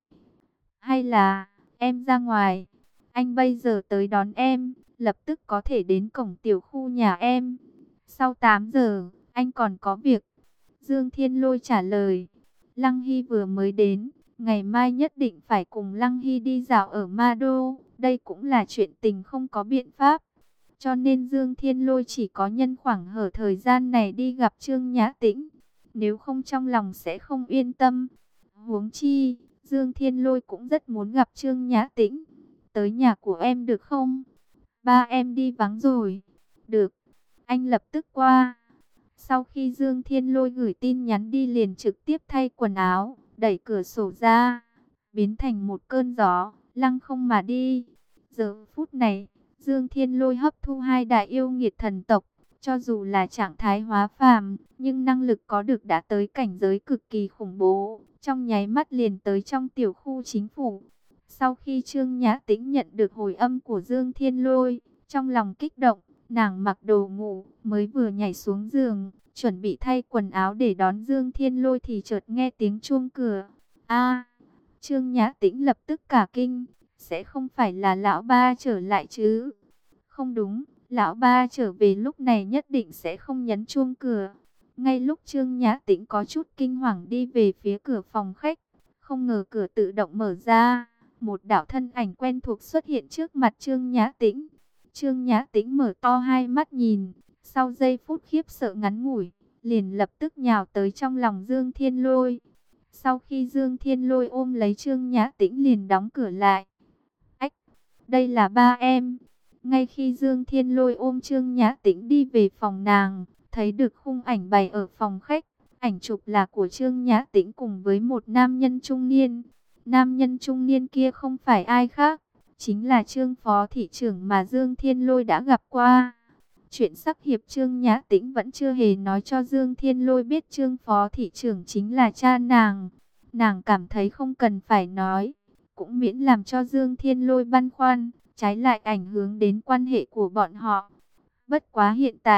Hay là, em ra ngoài, anh bây giờ tới đón em, lập tức có thể đến cổng tiểu khu nhà em. Sau tám giờ, anh còn có việc. Dương Thiên Lôi trả lời, Lăng Hy vừa mới đến, ngày mai nhất định phải cùng Lăng Hy đi dạo ở Ma Đô. Đây cũng là chuyện tình không có biện pháp. Cho nên Dương Thiên Lôi chỉ có nhân khoảng hở thời gian này đi gặp Trương Nhã Tĩnh. Nếu không trong lòng sẽ không yên tâm. Huống chi, Dương Thiên Lôi cũng rất muốn gặp Trương Nhã Tĩnh. Tới nhà của em được không? Ba em đi vắng rồi. Được, anh lập tức qua. Sau khi Dương Thiên Lôi gửi tin nhắn đi liền trực tiếp thay quần áo, đẩy cửa sổ ra, biến thành một cơn gió, lăng không mà đi. Giờ phút này, Dương Thiên Lôi hấp thu hai đại yêu nghiệt thần tộc, cho dù là trạng thái hóa phàm, nhưng năng lực có được đã tới cảnh giới cực kỳ khủng bố, trong nháy mắt liền tới trong tiểu khu chính phủ. Sau khi Trương Nhã Tĩnh nhận được hồi âm của Dương Thiên Lôi, trong lòng kích động, nàng mặc đồ ngủ, mới vừa nhảy xuống giường, chuẩn bị thay quần áo để đón Dương Thiên Lôi thì chợt nghe tiếng chuông cửa. A, Trương Nhã Tĩnh lập tức cả kinh, sẽ không phải là lão ba trở lại chứ? Không đúng, lão ba trở về lúc này nhất định sẽ không nhấn chuông cửa. Ngay lúc Trương Nhã Tĩnh có chút kinh hoàng đi về phía cửa phòng khách, không ngờ cửa tự động mở ra, một đạo thân ảnh quen thuộc xuất hiện trước mặt Trương Nhã Tĩnh. Trương Nhã Tĩnh mở to hai mắt nhìn, sau giây phút khiếp sợ ngắn ngủi, liền lập tức nhào tới trong lòng Dương Thiên Lôi. Sau khi Dương Thiên Lôi ôm lấy Trương Nhã Tĩnh liền đóng cửa lại. Ách, đây là ba em. Ngay khi Dương Thiên Lôi ôm Trương Nhã Tĩnh đi về phòng nàng, thấy được khung ảnh bày ở phòng khách. Ảnh chụp là của Trương Nhã Tĩnh cùng với một nam nhân trung niên. Nam nhân trung niên kia không phải ai khác, chính là Trương Phó Thị trưởng mà Dương Thiên Lôi đã gặp qua. Chuyện sắc hiệp Trương Nhã Tĩnh vẫn chưa hề nói cho Dương Thiên Lôi biết Trương Phó Thị trưởng chính là cha nàng. Nàng cảm thấy không cần phải nói, cũng miễn làm cho Dương Thiên Lôi băn khoăn, trái lại ảnh hưởng đến quan hệ của bọn họ. Bất quá hiện tại,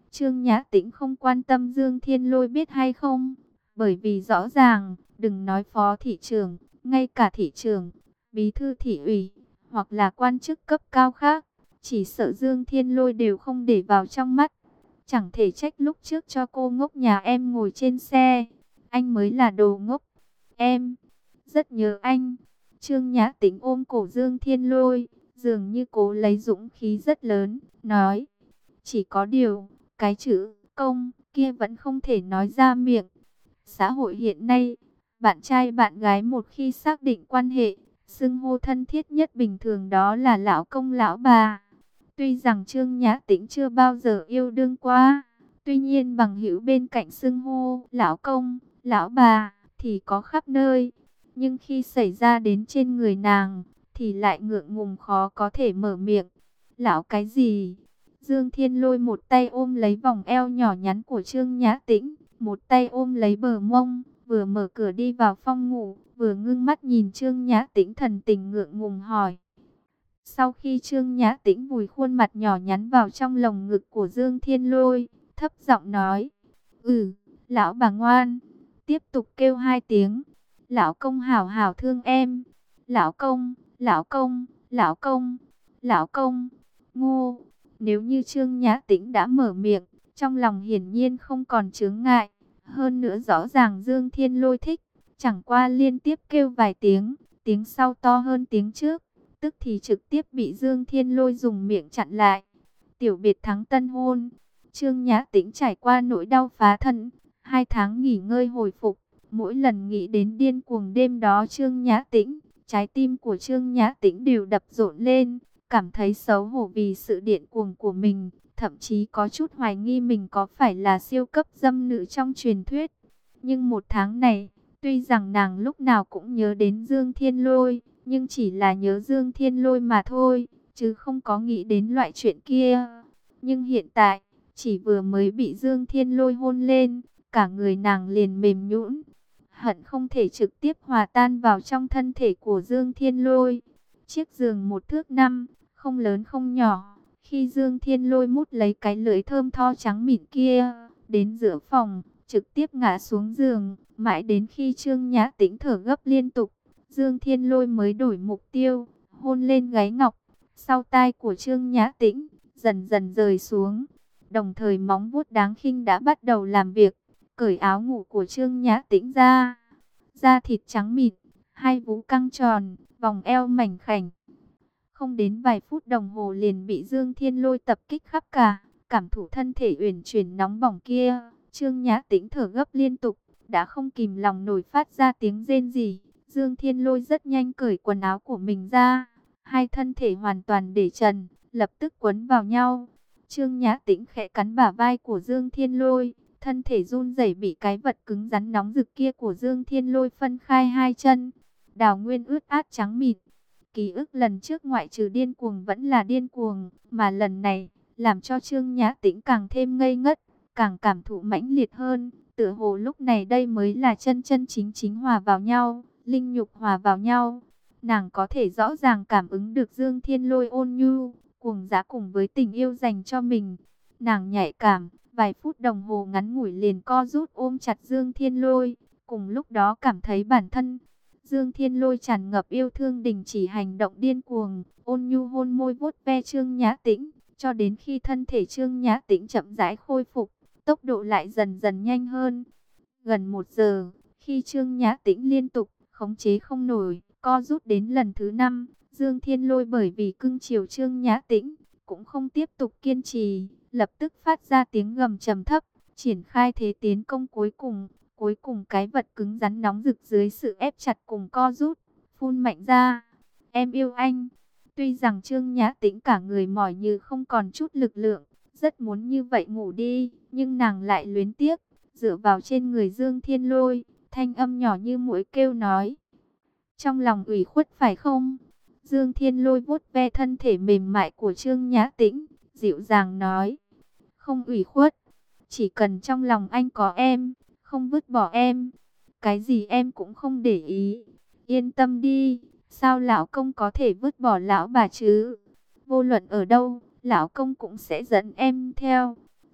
Trương Nhã Tĩnh không quan tâm Dương Thiên Lôi biết hay không, bởi vì rõ ràng, đừng nói phó thị trưởng, ngay cả thị trưởng, bí thư thị ủy, hoặc là quan chức cấp cao khác, chỉ sợ Dương Thiên Lôi đều không để vào trong mắt. Chẳng thể trách lúc trước cho cô ngốc nhà em ngồi trên xe, anh mới là đồ ngốc. Em rất nhớ anh. Trương Nhã Tĩnh ôm cổ Dương Thiên Lôi, dường như cố lấy dũng khí rất lớn, nói. Chỉ có điều, cái chữ công kia vẫn không thể nói ra miệng. Xã hội hiện nay, bạn trai bạn gái một khi xác định quan hệ, xưng hô thân thiết nhất bình thường đó là lão công lão bà. Tuy rằng Trương Nhã Tĩnh chưa bao giờ yêu đương qua, tuy nhiên bằng hữu bên cạnh xưng hô lão công, lão bà thì có khắp nơi. Nhưng khi xảy ra đến trên người nàng, thì lại ngượng ngùng khó có thể mở miệng. Lão cái gì? Dương Thiên Lôi một tay ôm lấy vòng eo nhỏ nhắn của Trương Nhã Tĩnh, một tay ôm lấy bờ mông, vừa mở cửa đi vào phòng ngủ, vừa ngưng mắt nhìn Trương Nhã Tĩnh thần tình ngượng ngùng hỏi. Sau khi Trương Nhã Tĩnh vùi khuôn mặt nhỏ nhắn vào trong lồng ngực của Dương Thiên Lôi, thấp giọng nói, ừ, lão bà ngoan, tiếp tục kêu hai tiếng, lão công hảo hảo thương em, lão công, lão công, lão công, lão công, ngô. Nếu như Trương Nhã Tĩnh đã mở miệng, trong lòng hiển nhiên không còn chướng ngại, hơn nữa rõ ràng Dương Thiên Lôi thích, chẳng qua liên tiếp kêu vài tiếng, tiếng sau to hơn tiếng trước. Tức thì trực tiếp bị Dương Thiên Lôi dùng miệng chặn lại. Tiểu biệt thắng tân hôn. Trương Nhã Tĩnh trải qua nỗi đau phá thân, hai tháng nghỉ ngơi hồi phục. Mỗi lần nghĩ đến điên cuồng đêm đó Trương Nhã Tĩnh, trái tim của Trương Nhã Tĩnh đều đập rộn lên, cảm thấy xấu hổ vì sự điên cuồng của mình, thậm chí có chút hoài nghi mình có phải là siêu cấp dâm nữ trong truyền thuyết. Nhưng một tháng này, tuy rằng nàng lúc nào cũng nhớ đến Dương Thiên Lôi, nhưng chỉ là nhớ Dương Thiên Lôi mà thôi, chứ không có nghĩ đến loại chuyện kia. Nhưng hiện tại, chỉ vừa mới bị Dương Thiên Lôi hôn lên, cả người nàng liền mềm nhũn, hận không thể trực tiếp hòa tan vào trong thân thể của Dương Thiên Lôi. Chiếc giường một thước năm, không lớn không nhỏ, khi Dương Thiên Lôi mút lấy cái lưỡi thơm tho trắng mịn kia, đến giữa phòng, trực tiếp ngã xuống giường, mãi đến khi Trương Nhã Tĩnh thở gấp liên tục, Dương Thiên Lôi mới đổi mục tiêu, hôn lên gáy ngọc, sau tai của Trương Nhã Tĩnh, dần dần rời xuống. Đồng thời móng vuốt đáng khinh đã bắt đầu làm việc, cởi áo ngủ của Trương Nhã Tĩnh ra. Da thịt trắng mịn, hai vú căng tròn, vòng eo mảnh khảnh. Không đến vài phút đồng hồ liền bị Dương Thiên Lôi tập kích khắp cả, cảm thụ thân thể uyển chuyển nóng bỏng kia. Trương Nhã Tĩnh thở gấp liên tục, đã không kìm lòng nổi phát ra tiếng rên rỉ. Dương Thiên Lôi rất nhanh cởi quần áo của mình ra, hai thân thể hoàn toàn để trần, lập tức quấn vào nhau. Trương Nhã Tĩnh khẽ cắn bả vai của Dương Thiên Lôi, thân thể run rẩy bị cái vật cứng rắn nóng rực kia của Dương Thiên Lôi phân khai hai chân. Đào nguyên ướt át trắng mịn. Ký ức lần trước ngoại trừ điên cuồng vẫn là điên cuồng, mà lần này làm cho Trương Nhã Tĩnh càng thêm ngây ngất, càng cảm thụ mãnh liệt hơn. Tựa hồ lúc này đây mới là chân chân chính chính hòa vào nhau, linh nhục hòa vào nhau. Nàng có thể rõ ràng cảm ứng được Dương Thiên Lôi ôn nhu, cuồng dã cùng với tình yêu dành cho mình. Nàng nhạy cảm, vài phút đồng hồ ngắn ngủi liền co rút ôm chặt Dương Thiên Lôi, cùng lúc đó cảm thấy bản thân Dương Thiên Lôi tràn ngập yêu thương, đình chỉ hành động điên cuồng, ôn nhu hôn môi vuốt ve Trương Nhã Tĩnh, cho đến khi thân thể Trương Nhã Tĩnh chậm rãi khôi phục, tốc độ lại dần dần nhanh hơn. Gần một giờ, khi Trương Nhã Tĩnh liên tục khống chế không nổi, co rút đến lần thứ năm, Dương Thiên Lôi bởi vì cưng chiều Trương Nhã Tĩnh, cũng không tiếp tục kiên trì, lập tức phát ra tiếng gầm trầm thấp, triển khai thế tiến công cuối cùng. Cuối cùng cái vật cứng rắn nóng rực dưới sự ép chặt cùng co rút, phun mạnh ra. Em yêu anh. Tuy rằng Trương Nhã Tĩnh cả người mỏi như không còn chút lực lượng, rất muốn như vậy ngủ đi, nhưng nàng lại luyến tiếc, dựa vào trên người Dương Thiên Lôi, thanh âm nhỏ như muỗi kêu nói. Trong lòng ủy khuất phải không? Dương Thiên Lôi vuốt ve thân thể mềm mại của Trương Nhã Tĩnh, dịu dàng nói. Không ủy khuất, chỉ cần trong lòng anh có em, không vứt bỏ em, cái gì em cũng không để ý. Yên tâm đi, sao lão công có thể vứt bỏ lão bà chứ? Vô luận ở đâu, lão công cũng sẽ dẫn em theo.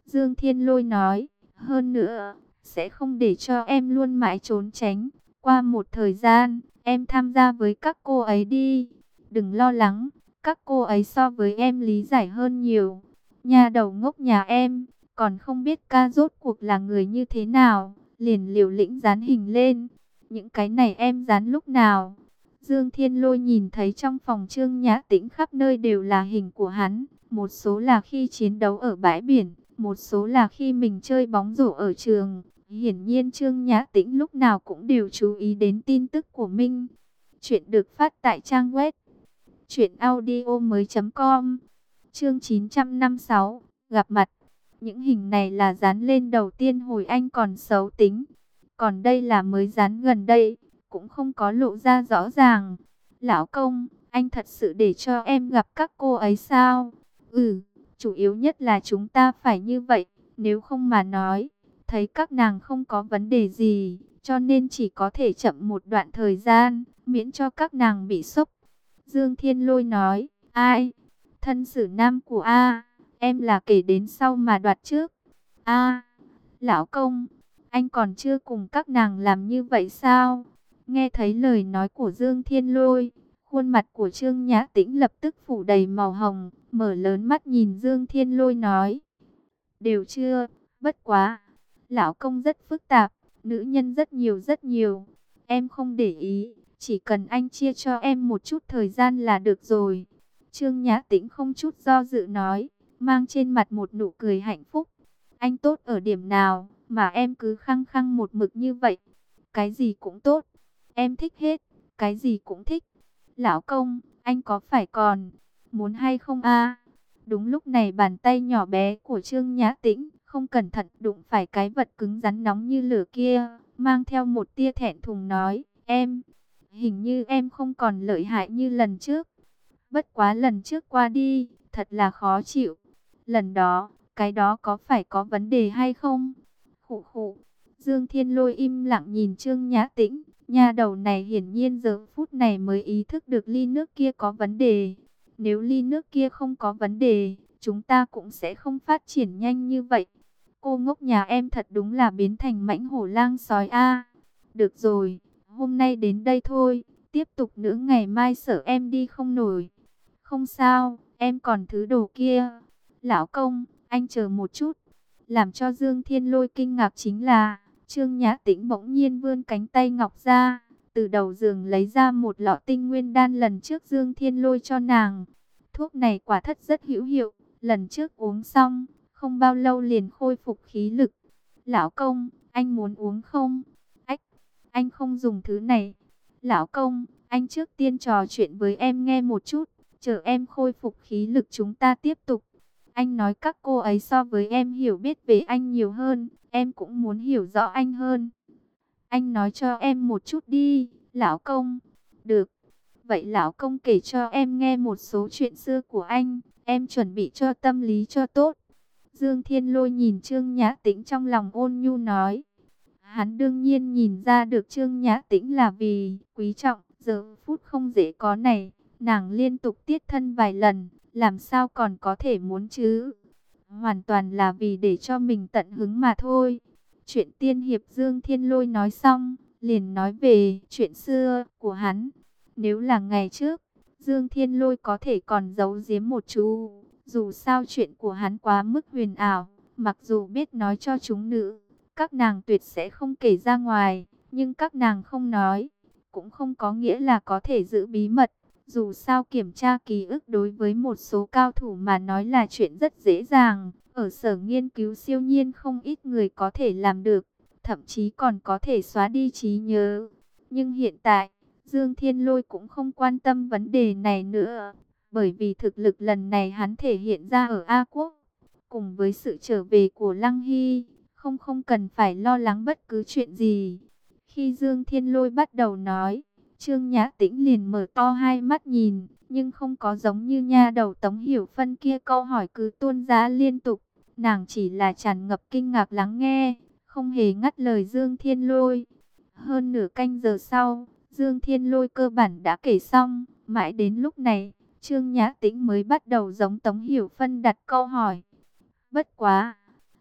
Dương Thiên Lôi nói, hơn nữa, sẽ không để cho em luôn mãi trốn tránh. Qua một thời gian, em tham gia với các cô ấy đi. Đừng lo lắng, các cô ấy so với em lý giải hơn nhiều. Nhà đầu ngốc nhà em, còn không biết ca rốt cuộc là người như thế nào, liền liều lĩnh dán hình lên. Những cái này em dán lúc nào? Dương Thiên Lôi nhìn thấy trong phòng Trương Nhã Tĩnh khắp nơi đều là hình của hắn. Một số là khi chiến đấu ở bãi biển, một số là khi mình chơi bóng rổ ở trường. Hiển nhiên Trương Nhã Tĩnh lúc nào cũng đều chú ý đến tin tức của mình. Chuyện được phát tại trang web truyện audio mới chấm com. Chương chín trăm năm mươi sáu, gặp mặt. Những hình này là dán lên đầu tiên hồi anh còn xấu tính. Còn đây là mới dán gần đây, cũng không có lộ ra rõ ràng. Lão công, anh thật sự để cho em gặp các cô ấy sao? Ừ, chủ yếu nhất là chúng ta phải như vậy, nếu không mà nói, thấy các nàng không có vấn đề gì, cho nên chỉ có thể chậm một đoạn thời gian, miễn cho các nàng bị sốc. Dương Thiên Lôi nói, ai? Thân sử nam của A, em là kể đến sau mà đoạt trước. A, lão công, anh còn chưa cùng các nàng làm như vậy sao? Nghe thấy lời nói của Dương Thiên Lôi, khuôn mặt của Trương Nhã Tĩnh lập tức phủ đầy màu hồng, mở lớn mắt nhìn Dương Thiên Lôi nói. Đều chưa, bất quá. Lão công rất phức tạp, nữ nhân rất nhiều rất nhiều. Em không để ý, chỉ cần anh chia cho em một chút thời gian là được rồi. Trương Nhã Tĩnh không chút do dự nói, mang trên mặt một nụ cười hạnh phúc. Anh tốt ở điểm nào mà em cứ khăng khăng một mực như vậy? Cái gì cũng tốt, em thích hết, cái gì cũng thích. Lão công, anh có phải còn muốn hay không a? Đúng lúc này bàn tay nhỏ bé của Trương Nhã Tĩnh không cẩn thận đụng phải cái vật cứng rắn nóng như lửa kia, mang theo một tia thẹn thùng nói, em, hình như em không còn lợi hại như lần trước. Bất quá lần trước qua đi, thật là khó chịu. Lần đó, cái đó có phải có vấn đề hay không? Khụ khụ. Dương Thiên Lôi im lặng nhìn Trương Nhã Tĩnh. Nhà đầu này hiển nhiên giờ phút này mới ý thức được ly nước kia có vấn đề. Nếu ly nước kia không có vấn đề, chúng ta cũng sẽ không phát triển nhanh như vậy. Cô ngốc nhà em thật đúng là biến thành mãnh hổ lang sói a. Được rồi, hôm nay đến đây thôi. Tiếp tục nữa ngày mai sợ em đi không nổi. Không sao, em còn thứ đồ kia. Lão công, anh chờ một chút. Làm cho Dương Thiên Lôi kinh ngạc chính là, Trương Nhã Tĩnh bỗng nhiên vươn cánh tay ngọc ra, từ đầu giường lấy ra một lọ tinh nguyên đan lần trước Dương Thiên Lôi cho nàng. Thuốc này quả thật rất hữu hiệu, lần trước uống xong, không bao lâu liền khôi phục khí lực. Lão công, anh muốn uống không? Ách, anh không dùng thứ này. Lão công, anh trước tiên trò chuyện với em nghe một chút, chờ em khôi phục khí lực chúng ta tiếp tục. Anh nói các cô ấy so với em hiểu biết về anh nhiều hơn, em cũng muốn hiểu rõ anh hơn. Anh nói cho em một chút đi, lão công. Được, vậy lão công kể cho em nghe một số chuyện xưa của anh, em chuẩn bị cho tâm lý cho tốt. Dương Thiên Lôi nhìn Trương Nhã Tĩnh trong lòng ôn nhu nói. Hắn đương nhiên nhìn ra được Trương Nhã Tĩnh là vì quý trọng, giờ phút không dễ có này, nàng liên tục tiết thân vài lần, làm sao còn có thể muốn chứ? Hoàn toàn là vì để cho mình tận hứng mà thôi. Chuyện tiên hiệp Dương Thiên Lôi nói xong, liền nói về chuyện xưa của hắn. Nếu là ngày trước, Dương Thiên Lôi có thể còn giấu giếm một chú. Dù sao chuyện của hắn quá mức huyền ảo, mặc dù biết nói cho chúng nữ, các nàng tuyệt sẽ không kể ra ngoài, nhưng các nàng không nói, cũng không có nghĩa là có thể giữ bí mật. Dù sao kiểm tra ký ức đối với một số cao thủ mà nói là chuyện rất dễ dàng. Ở sở nghiên cứu siêu nhiên không ít người có thể làm được, thậm chí còn có thể xóa đi trí nhớ. Nhưng hiện tại, Dương Thiên Lôi cũng không quan tâm vấn đề này nữa, bởi vì thực lực lần này hắn thể hiện ra ở A Quốc, cùng với sự trở về của Lăng Hy, không không cần phải lo lắng bất cứ chuyện gì. Khi Dương Thiên Lôi bắt đầu nói, Trương Nhã Tĩnh liền mở to hai mắt nhìn, nhưng không có giống như nha đầu Tống Hiểu Phân kia câu hỏi cứ tuôn ra liên tục. Nàng chỉ là tràn ngập kinh ngạc lắng nghe, không hề ngắt lời Dương Thiên Lôi. Hơn nửa canh giờ sau, Dương Thiên Lôi cơ bản đã kể xong, mãi đến lúc này, Trương Nhã Tĩnh mới bắt đầu giống Tống Hiểu Phân đặt câu hỏi. Bất quá,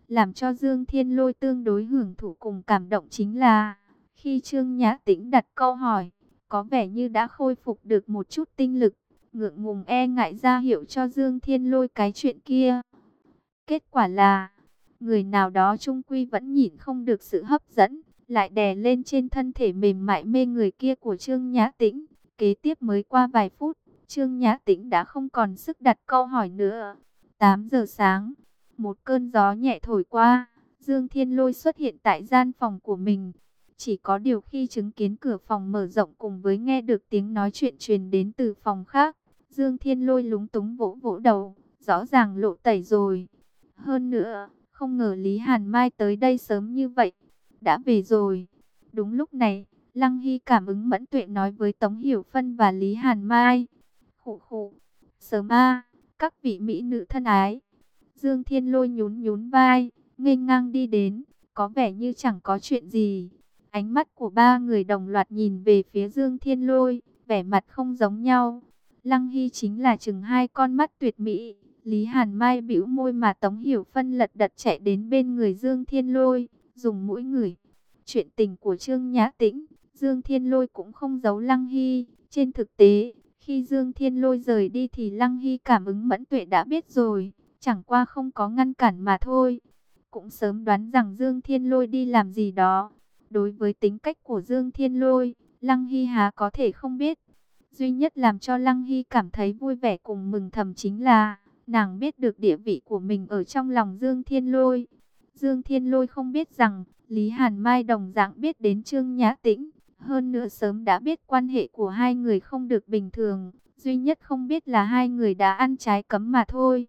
Làm cho Dương Thiên Lôi tương đối hưởng thụ cùng cảm động chính là, khi Trương Nhã Tĩnh đặt câu hỏi, có vẻ như đã khôi phục được một chút tinh lực, ngượng ngùng e ngại ra hiệu cho Dương Thiên Lôi cái chuyện kia. Kết quả là, người nào đó chung quy vẫn nhịn không được sự hấp dẫn, lại đè lên trên thân thể mềm mại mê người kia của Trương Nhã Tĩnh. Kế tiếp mới qua vài phút, Trương Nhã Tĩnh đã không còn sức đặt câu hỏi nữa. tám giờ sáng, một cơn gió nhẹ thổi qua, Dương Thiên Lôi xuất hiện tại gian phòng của mình. Chỉ có điều khi chứng kiến cửa phòng mở rộng cùng với nghe được tiếng nói chuyện truyền đến từ phòng khác, Dương Thiên Lôi lúng túng vỗ vỗ đầu, rõ ràng lộ tẩy rồi. Hơn nữa, không ngờ Lý Hàn Mai tới đây sớm như vậy, đã về rồi. Đúng lúc này, Lăng Hy cảm ứng mẫn tuệ nói với Tống Hiểu Phân và Lý Hàn Mai. Khụ khụ, sớm a, các vị mỹ nữ thân ái. Dương Thiên Lôi nhún nhún vai, nghênh ngang đi đến, có vẻ như chẳng có chuyện gì. Ánh mắt của ba người đồng loạt nhìn về phía Dương Thiên Lôi, vẻ mặt không giống nhau. Lăng Hy chính là chừng hai con mắt tuyệt mỹ. Lý Hàn Mai bĩu môi mà Tống Hiểu Phân lật đật chạy đến bên người Dương Thiên Lôi, dùng mũi ngửi. Chuyện tình của Trương Nhã Tĩnh, Dương Thiên Lôi cũng không giấu Lăng Hy. Trên thực tế, khi Dương Thiên Lôi rời đi thì Lăng Hy cảm ứng mẫn tuệ đã biết rồi, chẳng qua không có ngăn cản mà thôi. Cũng sớm đoán rằng Dương Thiên Lôi đi làm gì đó. Đối với tính cách của Dương Thiên Lôi, Lăng Hy há có thể không biết. Duy nhất làm cho Lăng Hy cảm thấy vui vẻ cùng mừng thầm chính là nàng biết được địa vị của mình ở trong lòng Dương Thiên Lôi. Dương Thiên Lôi không biết rằng Lý Hàn Mai đồng dạng biết đến Trương Nhã Tĩnh. Hơn nữa sớm đã biết quan hệ của hai người không được bình thường. Duy nhất không biết là hai người đã ăn trái cấm mà thôi.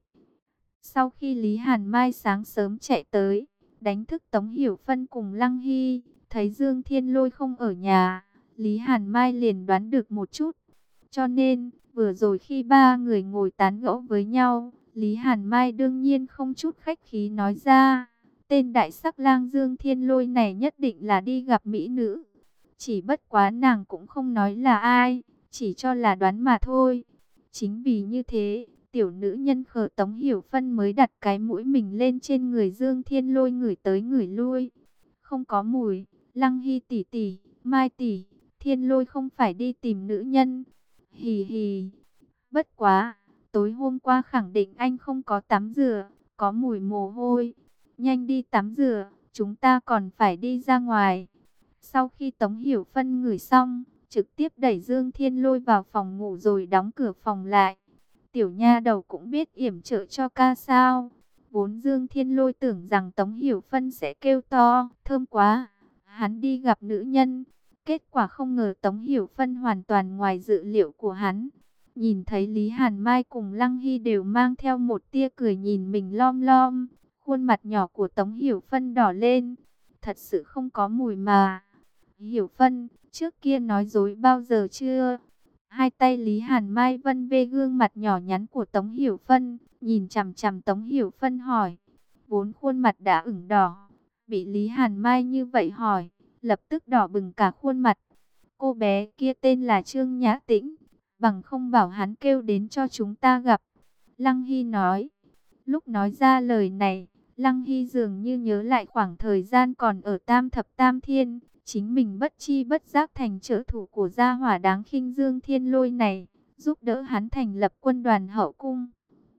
Sau khi Lý Hàn Mai sáng sớm chạy tới, đánh thức Tống Hiểu Phân cùng Lăng Hy, thấy Dương Thiên Lôi không ở nhà, Lý Hàn Mai liền đoán được một chút. Cho nên, vừa rồi khi ba người ngồi tán gẫu với nhau, Lý Hàn Mai đương nhiên không chút khách khí nói ra, tên đại sắc lang Dương Thiên Lôi này nhất định là đi gặp mỹ nữ. Chỉ bất quá nàng cũng không nói là ai, chỉ cho là đoán mà thôi. Chính vì như thế, tiểu nữ nhân khờ Tống Hiểu Phân mới đặt cái mũi mình lên trên người Dương Thiên Lôi ngửi tới ngửi lui. Không có mùi, Lăng Hy tỷ tỷ, Mai tỷ, Thiên Lôi không phải đi tìm nữ nhân. Hì hì, bất quá, tối hôm qua khẳng định anh không có tắm rửa, có mùi mồ hôi. Nhanh đi tắm rửa, chúng ta còn phải đi ra ngoài. Sau khi Tống Hiểu Phân ngửi xong, trực tiếp đẩy Dương Thiên Lôi vào phòng ngủ rồi đóng cửa phòng lại. Tiểu nha đầu cũng biết yểm trợ cho ca sao. Vốn Dương Thiên Lôi tưởng rằng Tống Hiểu Phân sẽ kêu to, thơm quá, hắn đi gặp nữ nhân. Kết quả không ngờ Tống Hiểu Phân hoàn toàn ngoài dự liệu của hắn. Nhìn thấy Lý Hàn Mai cùng Lăng Hy đều mang theo một tia cười nhìn mình lom lom. Khuôn mặt nhỏ của Tống Hiểu Phân đỏ lên. Thật sự không có mùi mà. Hiểu Phân, trước kia nói dối bao giờ chưa? Hai tay Lý Hàn Mai vân về gương mặt nhỏ nhắn của Tống Hiểu Phân, nhìn chằm chằm Tống Hiểu Phân hỏi. Vốn khuôn mặt đã ửng đỏ, bị Lý Hàn Mai như vậy hỏi, lập tức đỏ bừng cả khuôn mặt. Cô bé kia tên là Trương Nhã Tĩnh, bằng không bảo hắn kêu đến cho chúng ta gặp. Lăng Hy nói. Lúc nói ra lời này, Lăng Hy dường như nhớ lại khoảng thời gian còn ở Tam Thập Tam Thiên. Chính mình bất chi bất giác thành trợ thủ của gia hỏa đáng khinh Dương Thiên Lôi này, giúp đỡ hắn thành lập quân đoàn hậu cung.